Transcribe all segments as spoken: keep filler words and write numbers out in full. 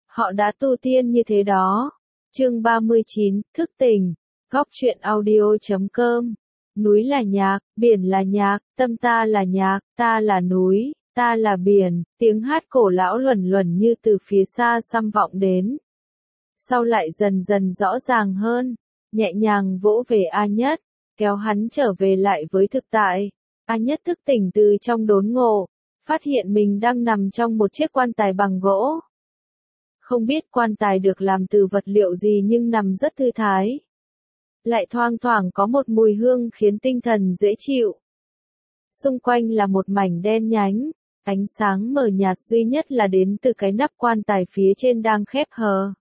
Họ đã tu tiên như thế đó. Chương ba mươi chín, thức tỉnh. Góc truyện audio chấm com. Núi là nhạc, biển là nhạc, tâm ta là nhạc, ta là núi, ta là biển, tiếng hát cổ lão luẩn luẩn như từ phía xa xăm vọng đến. Sau lại dần dần rõ ràng hơn, nhẹ nhàng vỗ về A Nhất, kéo hắn trở về lại với thực tại. A Nhất thức tỉnh từ trong đốn ngộ, phát hiện mình đang nằm trong một chiếc quan tài bằng gỗ. Không biết quan tài được làm từ vật liệu gì nhưng nằm rất thư thái. Lại thoang thoảng có một mùi hương khiến tinh thần dễ chịu. Xung quanh là một mảnh đen nhánh, ánh sáng mờ nhạt duy nhất là đến từ cái nắp quan tài phía trên đang khép hờ.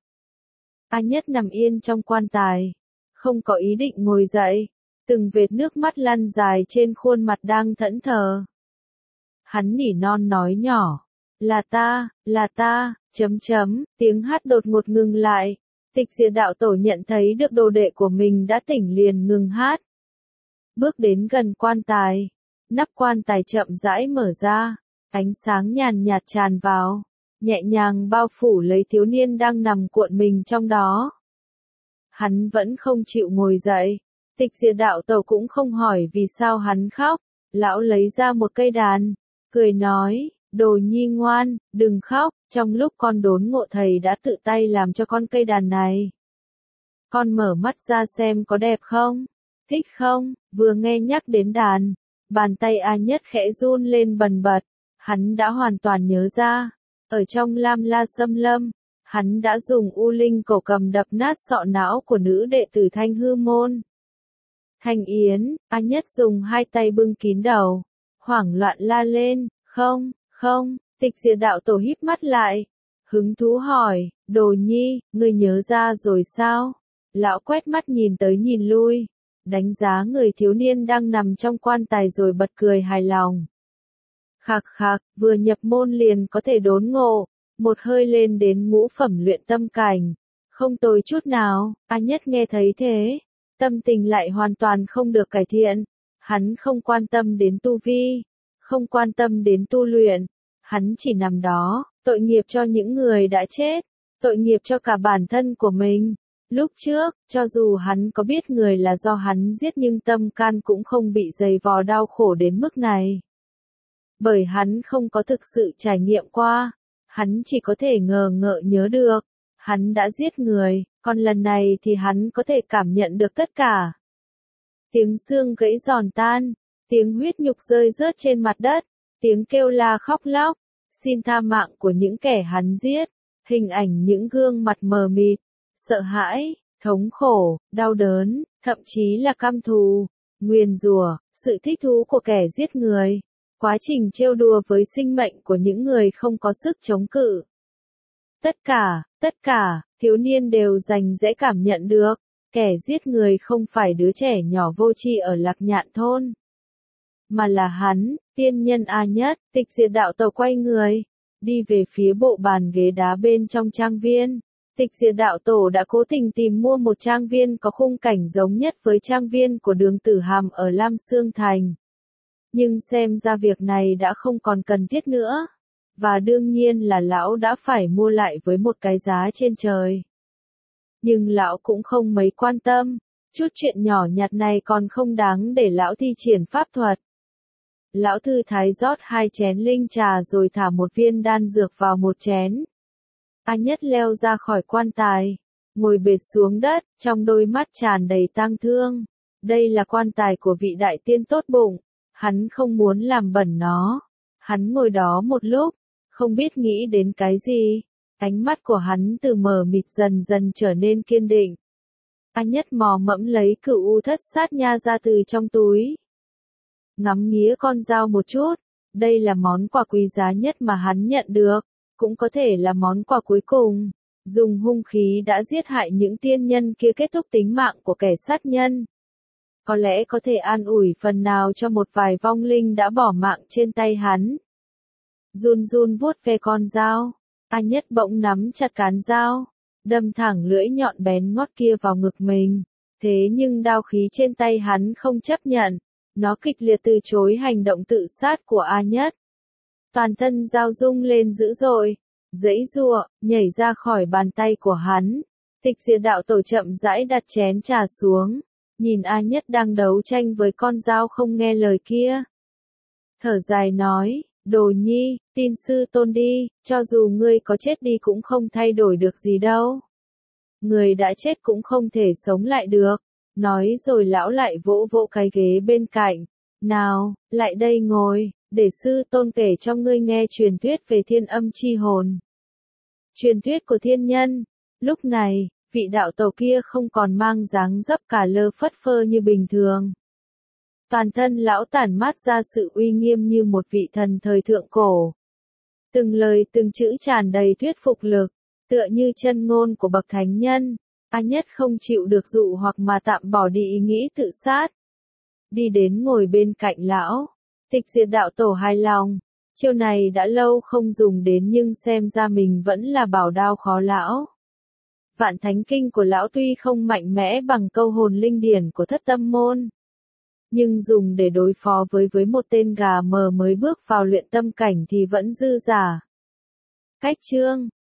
A Nhất nằm yên trong quan tài, không có ý định ngồi dậy, từng vệt nước mắt lăn dài trên khuôn mặt đang thẫn thờ. Hắn nỉ non nói nhỏ, là ta, là ta, chấm chấm, tiếng hát đột ngột ngừng lại. Tịch Diệt đạo tổ nhận thấy được đồ đệ của mình đã tỉnh liền ngừng hát. Bước đến gần quan tài, nắp quan tài chậm rãi mở ra, ánh sáng nhàn nhạt tràn vào, nhẹ nhàng bao phủ lấy thiếu niên đang nằm cuộn mình trong đó. Hắn vẫn không chịu ngồi dậy, Tịch Diệt đạo tổ cũng không hỏi vì sao hắn khóc, lão lấy ra một cây đàn, cười nói, đồ nhi ngoan, đừng khóc, trong lúc con đốn ngộ thầy đã tự tay làm cho con cây đàn này. Con mở mắt ra xem có đẹp không? Thích không? Vừa nghe nhắc đến đàn, bàn tay A Nhất khẽ run lên bần bật, hắn đã hoàn toàn nhớ ra, ở trong Lam La Xâm Lâm, hắn đã dùng U Linh cổ cầm đập nát sọ não của nữ đệ tử Thanh Hư Môn. Thanh Yến, A Nhất dùng hai tay bưng kín đầu, hoảng loạn la lên, không, không. Tịch Diệt đạo tổ híp mắt lại, hứng thú hỏi, đồ nhi, ngươi nhớ ra rồi sao? Lão quét mắt nhìn tới nhìn lui, đánh giá người thiếu niên đang nằm trong quan tài rồi bật cười hài lòng. Khạc khạc, vừa nhập môn liền có thể đốn ngộ, một hơi lên đến ngũ phẩm luyện tâm cảnh, không tồi chút nào. A Nhất nghe thấy thế, tâm tình lại hoàn toàn không được cải thiện, hắn không quan tâm đến tu vi, không quan tâm đến tu luyện. Hắn chỉ nằm đó, tội nghiệp cho những người đã chết, tội nghiệp cho cả bản thân của mình. Lúc trước, cho dù hắn có biết người là do hắn giết nhưng tâm can cũng không bị dày vò đau khổ đến mức này. Bởi hắn không có thực sự trải nghiệm qua, hắn chỉ có thể ngờ ngợ nhớ được, hắn đã giết người, còn lần này thì hắn có thể cảm nhận được tất cả. Tiếng xương gãy giòn tan, tiếng huyết nhục rơi rớt trên mặt đất. Tiếng kêu la khóc lóc, xin tha mạng của những kẻ hắn giết, hình ảnh những gương mặt mờ mịt, sợ hãi, thống khổ, đau đớn, thậm chí là căm thù, nguyền rủa, sự thích thú của kẻ giết người, quá trình trêu đùa với sinh mệnh của những người không có sức chống cự. Tất cả, tất cả, thiếu niên đều rành rẽ cảm nhận được, kẻ giết người không phải đứa trẻ nhỏ vô tri ở Lạc Nhạn thôn, mà là hắn, tiên nhân A Nhất. Tịch Diệt đạo tổ quay người, đi về phía bộ bàn ghế đá bên trong trang viên. Tịch Diệt đạo tổ đã cố tình tìm mua một trang viên có khung cảnh giống nhất với trang viên của Đường Tử Hàm ở Lam Xương Thành. Nhưng xem ra việc này đã không còn cần thiết nữa. Và đương nhiên là lão đã phải mua lại với một cái giá trên trời. Nhưng lão cũng không mấy quan tâm, chút chuyện nhỏ nhặt này còn không đáng để lão thi triển pháp thuật. Lão thư thái rót hai chén linh trà rồi thả một viên đan dược vào một chén. A Nhất leo ra khỏi quan tài, ngồi bệt xuống đất, trong đôi mắt tràn đầy tang thương. Đây là quan tài của vị đại tiên tốt bụng, hắn không muốn làm bẩn nó. Hắn ngồi đó một lúc, không biết nghĩ đến cái gì. Ánh mắt của hắn từ mờ mịt dần dần trở nên kiên định. A Nhất mò mẫm lấy cửu u thất sát nha ra từ trong túi. Ngắm nghía con dao một chút, đây là món quà quý giá nhất mà hắn nhận được, cũng có thể là món quà cuối cùng. Dùng hung khí đã giết hại những tiên nhân kia kết thúc tính mạng của kẻ sát nhân. Có lẽ có thể an ủi phần nào cho một vài vong linh đã bỏ mạng trên tay hắn. Run run vuốt ve con dao, A Nhất bỗng nắm chặt cán dao, đâm thẳng lưỡi nhọn bén ngót kia vào ngực mình. Thế nhưng đao khí trên tay hắn không chấp nhận. Nó kịch liệt từ chối hành động tự sát của A Nhất. Toàn thân dao rung lên dữ dội, giãy giụa, nhảy ra khỏi bàn tay của hắn. Tịch Diệt đạo tổ chậm rãi đặt chén trà xuống, nhìn A Nhất đang đấu tranh với con dao không nghe lời kia. Thở dài nói, Đồ Nhi, tin sư tôn đi, cho dù ngươi có chết đi cũng không thay đổi được gì đâu. Người đã chết cũng không thể sống lại được. Nói rồi lão lại vỗ vỗ cái ghế bên cạnh. Nào, lại đây ngồi, để sư tôn kể cho ngươi nghe truyền thuyết về thiên âm chi hồn. Truyền thuyết của thiên nhân. Lúc này, vị đạo tổ kia không còn mang dáng dấp cả lơ phất phơ như bình thường. Toàn thân lão tản mát ra sự uy nghiêm như một vị thần thời thượng cổ. Từng lời từng chữ tràn đầy thuyết phục lực, tựa như chân ngôn của bậc thánh nhân. A Nhất không chịu được dụ hoặc mà tạm bỏ đi ý nghĩ tự sát. Đi đến ngồi bên cạnh lão. Tịch Diệt đạo tổ hài lòng. Chiêu này đã lâu không dùng đến nhưng xem ra mình vẫn là bảo đao khó lão. Vạn thánh kinh của lão tuy không mạnh mẽ bằng câu hồn linh điển của thất tâm môn, nhưng dùng để đối phó với với một tên gà mờ mới bước vào luyện tâm cảnh thì vẫn dư giả. Cách chương